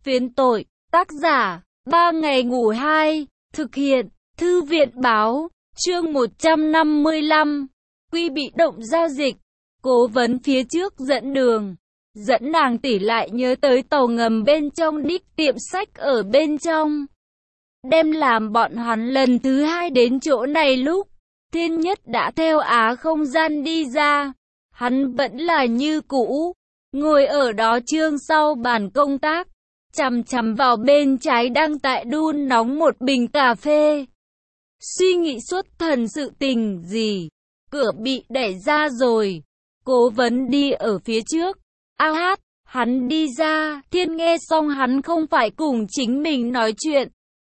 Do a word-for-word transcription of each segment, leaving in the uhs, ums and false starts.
Phiến tội, tác giả, ba ngày ngủ hai, thực hiện, thư viện báo, chương một trăm năm mươi lăm, quy bị động giao dịch, cố vấn phía trước dẫn đường, dẫn nàng tỉ lại nhớ tới tàu ngầm bên trong đích tiệm sách ở bên trong. Đem làm bọn hắn lần thứ hai đến chỗ này lúc, Thiên Nhất đã theo á không gian đi ra, hắn vẫn là như cũ, ngồi ở đó trương sau bàn công tác, chằm chằm vào bên trái đang tại đun nóng một bình cà phê. Suy nghĩ xuất thần sự tình gì, cửa bị đẩy ra rồi, cố vấn đi ở phía trước, a hát, hắn đi ra, Thiên nghe xong hắn không phải cùng chính mình nói chuyện.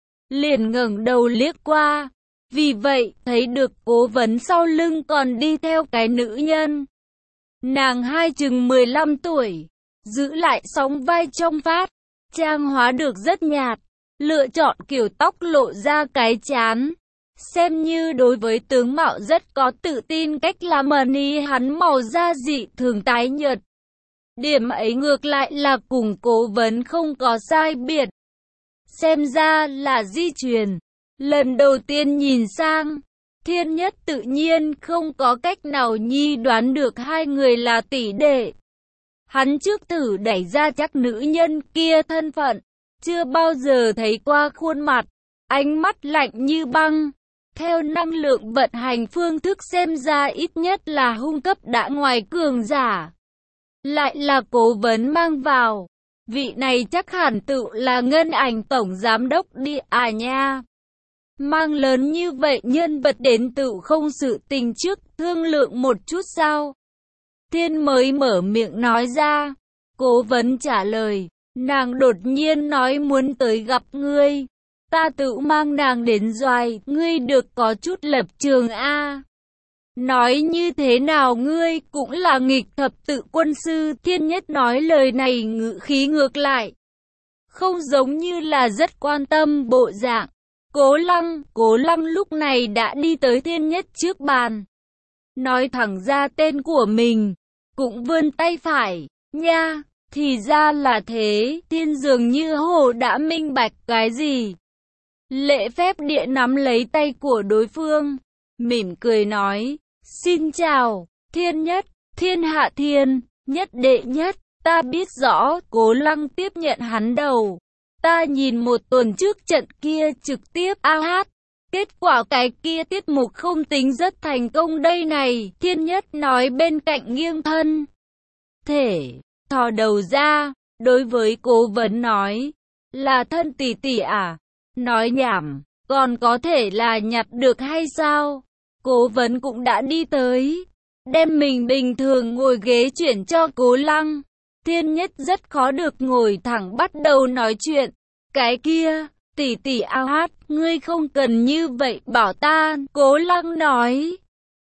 Liền ngẩng đầu liếc qua, vì vậy thấy được cố vấn sau lưng còn đi theo cái nữ nhân. Nàng hai chừng mười lăm tuổi, giữ lại sóng vai trong phát, trang hóa được rất nhạt, lựa chọn kiểu tóc lộ ra cái chán. Xem như đối với tướng mạo rất có tự tin cách làm mani hắn màu da dị thường tái nhợt. Điểm ấy ngược lại là cùng cố vấn không có sai biệt. Xem ra là di truyền. Lần đầu tiên nhìn sang, Thiên Nhất tự nhiên không có cách nào nhi đoán được hai người là tỷ đệ. Hắn trước thử đẩy ra chắc nữ nhân kia thân phận, chưa bao giờ thấy qua khuôn mặt, ánh mắt lạnh như băng. Theo năng lượng vận hành phương thức xem ra ít nhất là hung cấp đã ngoài cường giả. Lại là cố vấn mang vào, vị này chắc hẳn tự là Ngân Ảnh tổng giám đốc đi à nha. Mang lớn như vậy nhân vật đến tự không sự tình trước thương lượng một chút sao? Thiên mới mở miệng nói ra, cố vấn trả lời, nàng đột nhiên nói muốn tới gặp ngươi. Ta tự mang nàng đến Doài, ngươi được có chút lập trường a. Nói như thế nào ngươi cũng là nghịch thập tự quân sư. Thiên Nhất nói lời này ngữ khí ngược lại, không giống như là rất quan tâm bộ dạng. Cố Lăng, Cố Lăng lúc này đã đi tới Thiên Nhất trước bàn, nói thẳng ra tên của mình, cũng vươn tay phải, nha, thì ra là thế. Thiên dường như hồ đã minh bạch cái gì. Lễ phép địa nắm lấy tay của đối phương, mỉm cười nói, xin chào, Thiên Nhất, thiên hạ thiên, nhất đệ nhất, ta biết rõ. Cố Lăng tiếp nhận hắn đầu, ta nhìn một tuần trước trận kia trực tiếp a hát, kết quả cái kia tiết mục không tính rất thành công đây này. Thiên Nhất nói bên cạnh nghiêng thân thể, thò đầu ra, đối với cố vấn nói, là thân tỷ tỷ à? Nói nhảm, còn có thể là nhặt được hay sao? Cố vấn cũng đã đi tới, đem mình bình thường ngồi ghế chuyển cho Cố Lăng. Thiên Nhất rất khó được ngồi thẳng bắt đầu nói chuyện. Cái kia, tỷ tỷ a hát, ngươi không cần như vậy bảo ta. Cố Lăng nói,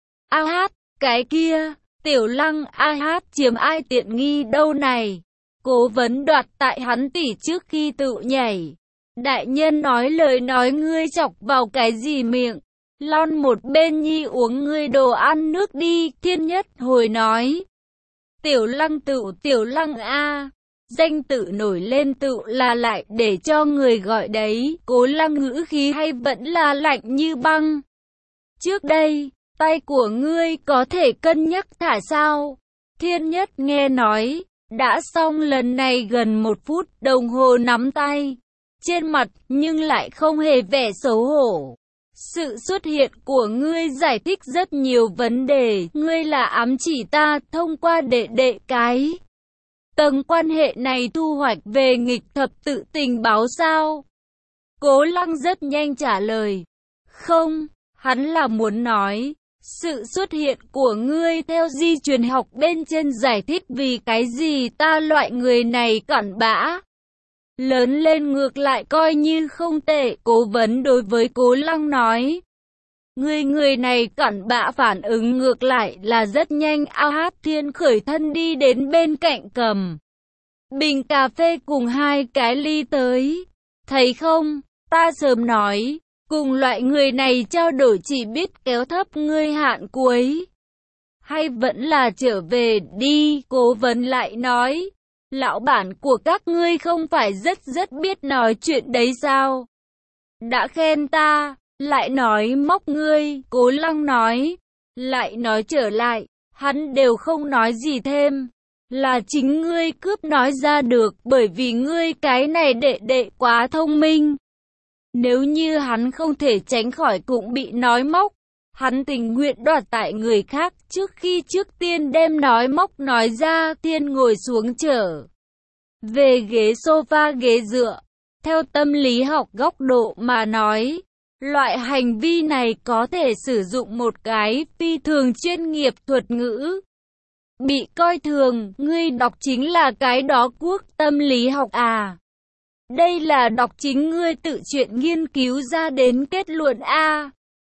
a hát, cái kia, tiểu Lăng a hát chiếm ai tiện nghi đâu này? Cố vấn đoạt tại hắn tỷ trước khi tự nhảy. Đại nhân nói lời nói ngươi chọc vào cái gì miệng, lon một bên nhi uống ngươi đồ ăn nước đi. Thiên Nhất hồi nói, tiểu Lăng tự tiểu Lăng a, danh tự nổi lên tự là lại để cho người gọi đấy. Cố Lăng ngữ khí hay vẫn là lạnh như băng. Trước đây, tay của ngươi có thể cân nhắc thả sao? Thiên Nhất nghe nói, đã xong lần này gần một phút đồng hồ nắm tay. Trên mặt nhưng lại không hề vẻ xấu hổ. Sự xuất hiện của ngươi giải thích rất nhiều vấn đề. Ngươi là ám chỉ ta thông qua đệ đệ cái tầng quan hệ này thu hoạch về nghịch thập tự tình báo sao? Cố Lăng rất nhanh trả lời. Không, hắn là muốn nói, sự xuất hiện của ngươi theo di truyền học bên trên giải thích vì cái gì ta loại người này cặn bã. Lớn lên ngược lại coi như không tệ. Cố vấn đối với Cố Lăng nói, người người này cặn bã phản ứng ngược lại là rất nhanh. a hát Thiên khởi thân đi đến bên cạnh cầm bình cà phê cùng hai cái ly tới. Thấy không, ta sớm nói, cùng loại người này trao đổi chỉ biết kéo thấp ngươi hạn cuối. Hay vẫn là trở về đi. Cố vấn lại nói, Lão bản của các ngươi không phải rất rất biết nói chuyện đấy sao? Đã khen ta, lại nói móc ngươi, Cố Lăng nói. Lại nói trở lại, hắn đều không nói gì thêm. Là chính ngươi cướp nói ra được, bởi vì ngươi cái này đệ đệ quá thông minh. Nếu như hắn không thể tránh khỏi cũng bị nói móc, hắn tình nguyện đoạt tại người khác trước khi trước tiên đem nói móc nói ra. Thiên ngồi xuống trở về ghế sofa ghế dựa. Theo tâm lý học góc độ mà nói, loại hành vi này có thể sử dụng một cái phi thường chuyên nghiệp thuật ngữ. Bị coi thường, ngươi đọc chính là cái đó quốc tâm lý học à? Đây là đọc chính ngươi tự chuyện nghiên cứu ra đến kết luận a.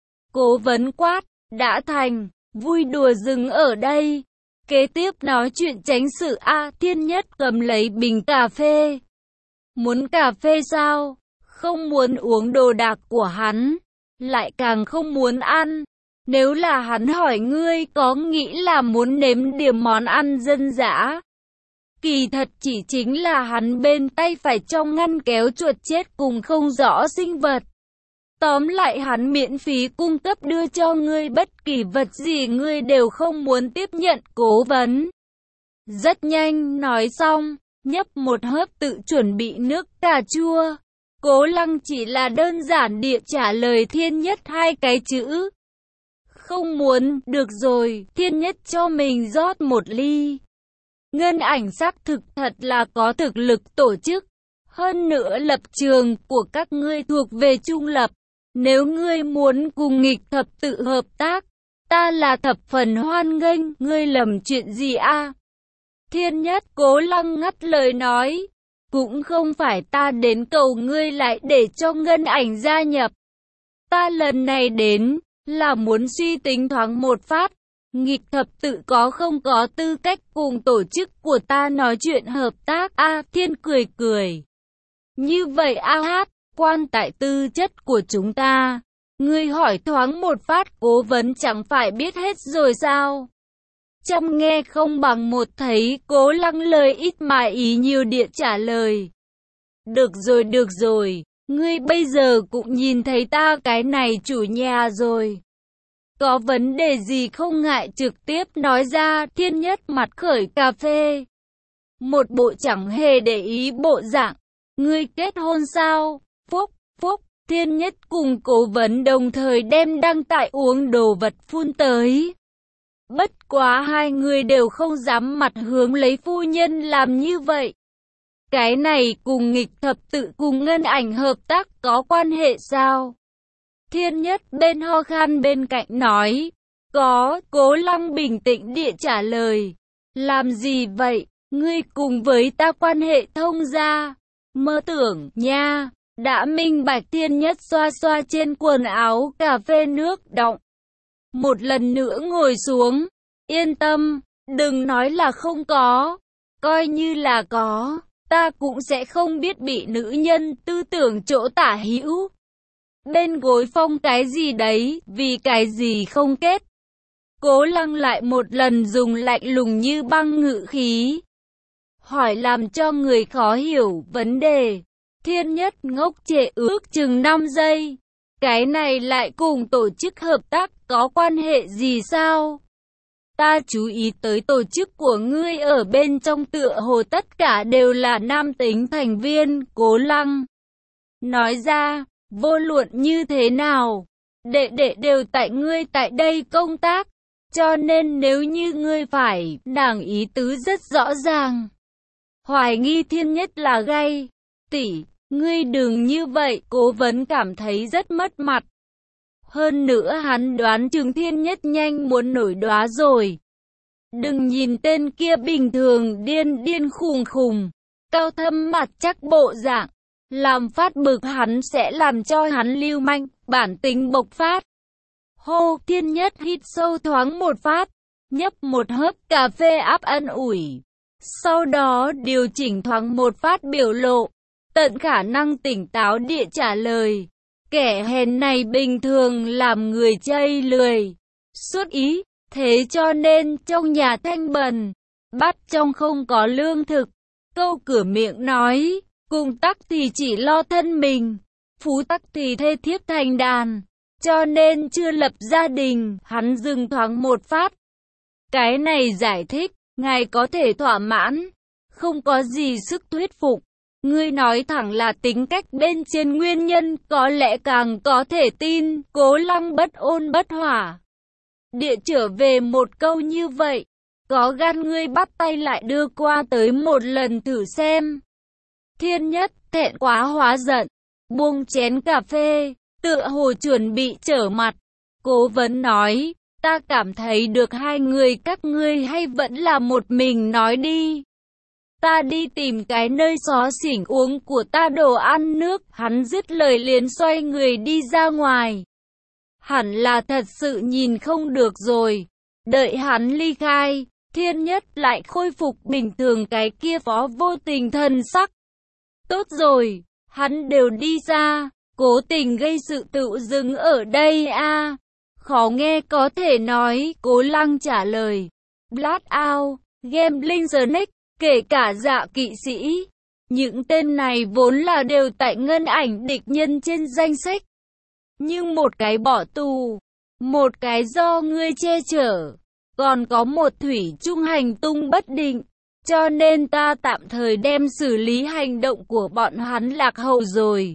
Cố vấn quát, đã thành, vui đùa dừng ở đây. Kế tiếp nói chuyện tránh sự a. Thiên Nhất cầm lấy bình cà phê. Muốn cà phê sao? Không muốn uống đồ đạc của hắn, lại càng không muốn ăn. Nếu là hắn hỏi ngươi có nghĩ là muốn nếm điểm món ăn dân dã, kỳ thật chỉ chính là hắn bên tay phải trong ngăn kéo chuột chết cùng không rõ sinh vật. Tóm lại hắn miễn phí cung cấp đưa cho ngươi bất kỳ vật gì ngươi đều không muốn tiếp nhận. Cố vấn rất nhanh nói xong, nhấp một hớp tự chuẩn bị nước cà chua. Cố Lăng chỉ là đơn giản địa trả lời Thiên Nhất hai cái chữ. Không muốn, được rồi. Thiên Nhất cho mình rót một ly. Ngân Ảnh xác thực thật là có thực lực tổ chức. Hơn nữa lập trường của các ngươi thuộc về trung lập. Nếu ngươi muốn cùng nghịch thập tự hợp tác, ta là thập phần hoan nghênh. Ngươi lầm chuyện gì a? Thiên Nhất Cố Lăng ngắt lời nói. Cũng không phải ta đến cầu ngươi lại để cho Ngân Ảnh gia nhập. Ta lần này đến là muốn suy tính thoáng một phát. Nghịch thập tự có không có tư cách cùng tổ chức của ta nói chuyện hợp tác a? À, Thiên cười cười. Như vậy a hát, quan tại tư chất của chúng ta. Ngươi hỏi thoáng một phát cố vấn chẳng phải biết hết rồi sao? Trăm nghe không bằng một thấy. Cố Lăng lời ít mà ý nhiều địa trả lời. Được rồi được rồi, ngươi bây giờ cũng nhìn thấy ta cái này chủ nhà rồi. Có vấn đề gì không ngại trực tiếp nói ra. Thiên Nhất mặt khởi cà phê. Một bộ chẳng hề để ý bộ dạng. Ngươi kết hôn sao? Phúc, phúc, Thiên Nhất cùng cố vấn đồng thời đem đăng tại uống đồ vật phun tới. Bất quá hai người đều không dám mặt hướng lấy phu nhân làm như vậy. Cái này cùng nghịch thập tự cùng Ngân Ảnh hợp tác có quan hệ sao? Thiên Nhất bên ho khan bên cạnh nói. Có. Cố Lăng bình tĩnh địa trả lời. Làm gì vậy? Ngươi cùng với ta quan hệ thông gia. Mơ tưởng nha. Đã minh bạch. Thiên Nhất xoa xoa trên quần áo cà phê nước đọng. Một lần nữa ngồi xuống. Yên tâm, đừng nói là không có. Coi như là có, ta cũng sẽ không biết bị nữ nhân tư tưởng chỗ tả hữu. Bên gối phong cái gì đấy, vì cái gì không kết. Cố Lăng lại một lần dùng lạnh lùng như băng ngữ khí. Hỏi làm cho người khó hiểu vấn đề. Thiên Nhất ngốc trệ ước chừng năm giây. Cái này lại cùng tổ chức hợp tác có quan hệ gì sao? Ta chú ý tới tổ chức của ngươi ở bên trong tựa hồ tất cả đều là nam tính thành viên. Cố Lăng nói ra, vô luận như thế nào, đệ đệ đều tại ngươi tại đây công tác, cho nên nếu như ngươi phải, nàng ý tứ rất rõ ràng. Hoài nghi Thiên Nhất là gay. Tỷ, ngươi đừng như vậy. Cố vấn cảm thấy rất mất mặt. Hơn nữa hắn đoán chừng Thiên Nhất nhanh muốn nổi đoá rồi. Đừng nhìn tên kia bình thường điên điên khùng khùng, cao thâm mặt chắc bộ dạng, làm phát bực hắn sẽ làm cho hắn lưu manh, bản tính bộc phát. Hô, Thiên Nhất hít sâu thoáng một phát, nhấp một hớp cà phê áp an ủi. Sau đó điều chỉnh thoáng một phát biểu lộ, tận khả năng tỉnh táo địa trả lời. Kẻ hèn này bình thường làm người chây lười, suốt ý, thế cho nên trong nhà thanh bần, bát trong không có lương thực. Câu cửa miệng nói, cùng tắc thì chỉ lo thân mình, phú tắc thì thê thiếp thành đàn, cho nên chưa lập gia đình. Hắn dừng thoáng một phát. Cái này giải thích, ngài có thể thỏa mãn, không có gì sức thuyết phục. Ngươi nói thẳng là tính cách bên trên nguyên nhân, có lẽ càng có thể tin. Cố Lăng bất ôn bất hỏa địa trở về một câu như vậy. Có gan ngươi bắt tay lại đưa qua tới một lần thử xem. Thiên Nhất thẹn quá hóa giận, buông chén cà phê, tựa hồ chuẩn bị trở mặt. Cố Vấn nói, ta cảm thấy được hai người các ngươi hay vẫn là một mình nói đi. Ta đi tìm cái nơi xó xỉnh uống của ta đồ ăn nước. Hắn dứt lời liền xoay người đi ra ngoài. Hẳn là thật sự nhìn không được rồi. Đợi hắn ly khai, Thiên Nhất lại khôi phục bình thường cái kia phó vô tình thần sắc. Tốt rồi, hắn đều đi ra, cố tình gây sự tự dưng ở đây a à. Khó nghe có thể nói. Cố Lăng trả lời. Blast Out, Gambling Snake, kể cả Dạ Kỵ Sĩ, những tên này vốn là đều tại ngân ảnh địch nhân trên danh sách. Nhưng một cái bỏ tù, một cái do ngươi che chở, còn có một thủy chung hành tung bất định. Cho nên ta tạm thời đem xử lý hành động của bọn hắn lạc hậu rồi.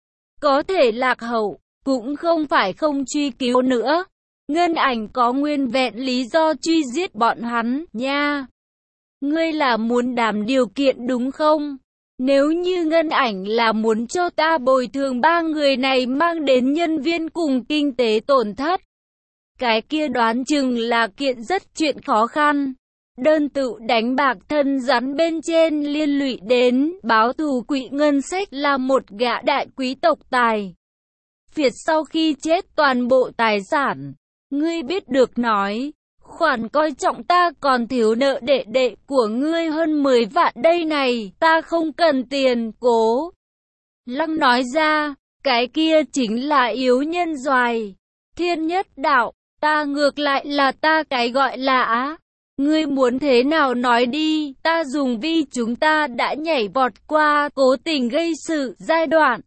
Có thể lạc hậu, cũng không phải không truy cứu nữa. Ngân ảnh có nguyên vẹn lý do truy giết bọn hắn, nha. Ngươi là muốn đàm điều kiện đúng không? Nếu như ngân ảnh là muốn cho ta bồi thường ba người này mang đến nhân viên cùng kinh tế tổn thất, cái kia đoán chừng là kiện rất chuyện khó khăn. Đơn tự đánh bạc thân rắn bên trên liên lụy đến báo thù quỹ ngân sách là một gã đại quý tộc tài phiệt sau khi chết toàn bộ tài sản. Ngươi biết được nói, khoản coi trọng ta còn thiếu nợ đệ đệ của ngươi hơn mười vạn đây này, ta không cần tiền. Cố Lăng nói ra, cái kia chính là yếu nhân doài. Thiên Nhất đạo, ta ngược lại là ta cái gọi là á. Ngươi muốn thế nào nói đi, ta dùng vi chúng ta đã nhảy vọt qua cố tình gây sự giai đoạn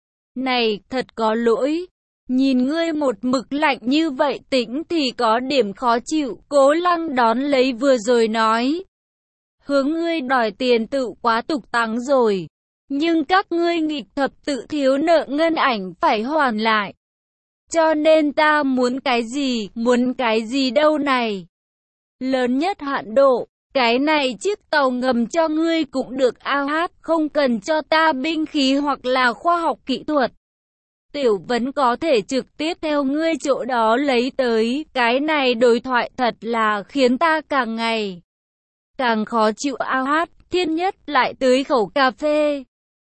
này, thật có lỗi. Nhìn ngươi một mực lạnh như vậy tĩnh thì có điểm khó chịu. Cố Lăng đón lấy vừa rồi nói, hướng ngươi đòi tiền tự quá tục tắng rồi. Nhưng các ngươi nghịch thập tự thiếu nợ ngân ảnh phải hoàn lại. Cho nên ta muốn cái gì, muốn cái gì đâu này. Lớn nhất hạn độ, cái này chiếc tàu ngầm cho ngươi cũng được ao hát, không cần cho ta binh khí hoặc là khoa học kỹ thuật. Tiểu Vấn có thể trực tiếp theo ngươi chỗ đó lấy tới. Cái này đối thoại thật là khiến ta càng ngày càng khó chịu. Ao hát, Thiên Nhất lại tưới khẩu cà phê.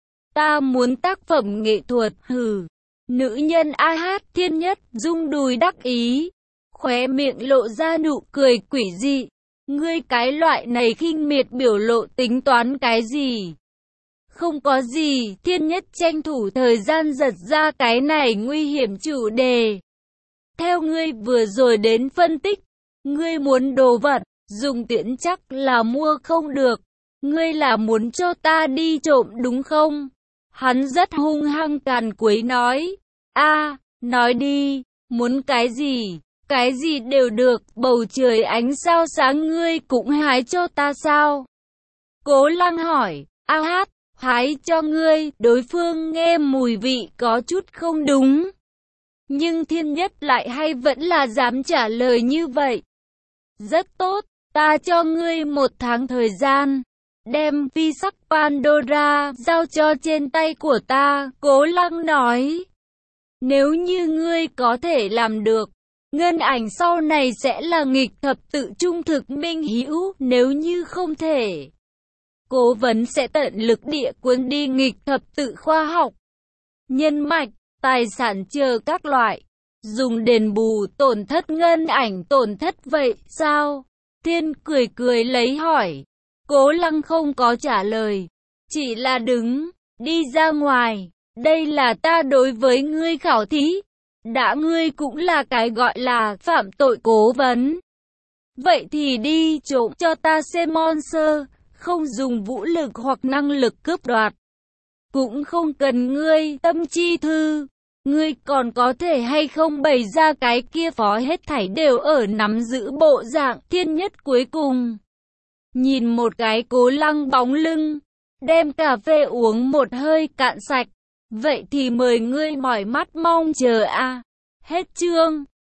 Ta muốn tác phẩm nghệ thuật, hừ. Nữ nhân a hát, Thiên Nhất rung đùi đắc ý, khóe miệng lộ ra nụ cười quỷ dị. Ngươi cái loại này khinh miệt biểu lộ tính toán cái gì? Không có gì. Thiên Nhất tranh thủ thời gian giật ra cái này nguy hiểm chủ đề. Theo ngươi vừa rồi đến phân tích, ngươi muốn đồ vật, dùng tiễn chắc là mua không được. Ngươi là muốn cho ta đi trộm đúng không? Hắn rất hung hăng càn quấy nói. A, nói đi, muốn cái gì? Cái gì đều được, bầu trời ánh sao sáng ngươi cũng hái cho ta sao? Cố Lăng hỏi. A hát, hái cho ngươi. Đối phương nghe mùi vị có chút không đúng, nhưng Thiên Nhất lại hay vẫn là dám trả lời như vậy. Rất tốt, ta cho ngươi một tháng thời gian, đem vi sắc Pandora giao cho trên tay của ta. Cố Lăng nói, nếu như ngươi có thể làm được, ngân ảnh sau này sẽ là nghịch thập tự trung thực minh hữu. Nếu như không thể, Cố Vấn sẽ tận lực địa cuốn đi nghịch thập tự khoa học, nhân mạch, tài sản chờ các loại, dùng đền bù tổn thất ngân ảnh tổn thất vậy sao? Thiên cười cười lấy hỏi. Cố Lăng không có trả lời, chỉ là đứng, đi ra ngoài. Đây là ta đối với ngươi khảo thí. Đã ngươi cũng là cái gọi là phạm tội Cố Vấn, vậy thì đi trộm cho ta xem monster. không dùng vũ lực hoặc năng lực cướp đoạt. Cũng không cần ngươi tâm chi thư. Ngươi còn có thể hay không bày ra cái kia phó hết thảy đều ở nắm giữ bộ dạng thiên nhất cuối cùng. Nhìn một cái Cố Lăng bóng lưng, đem cà phê uống một hơi cạn sạch. Vậy thì mời ngươi mỏi mắt mong chờ a. Hết chương.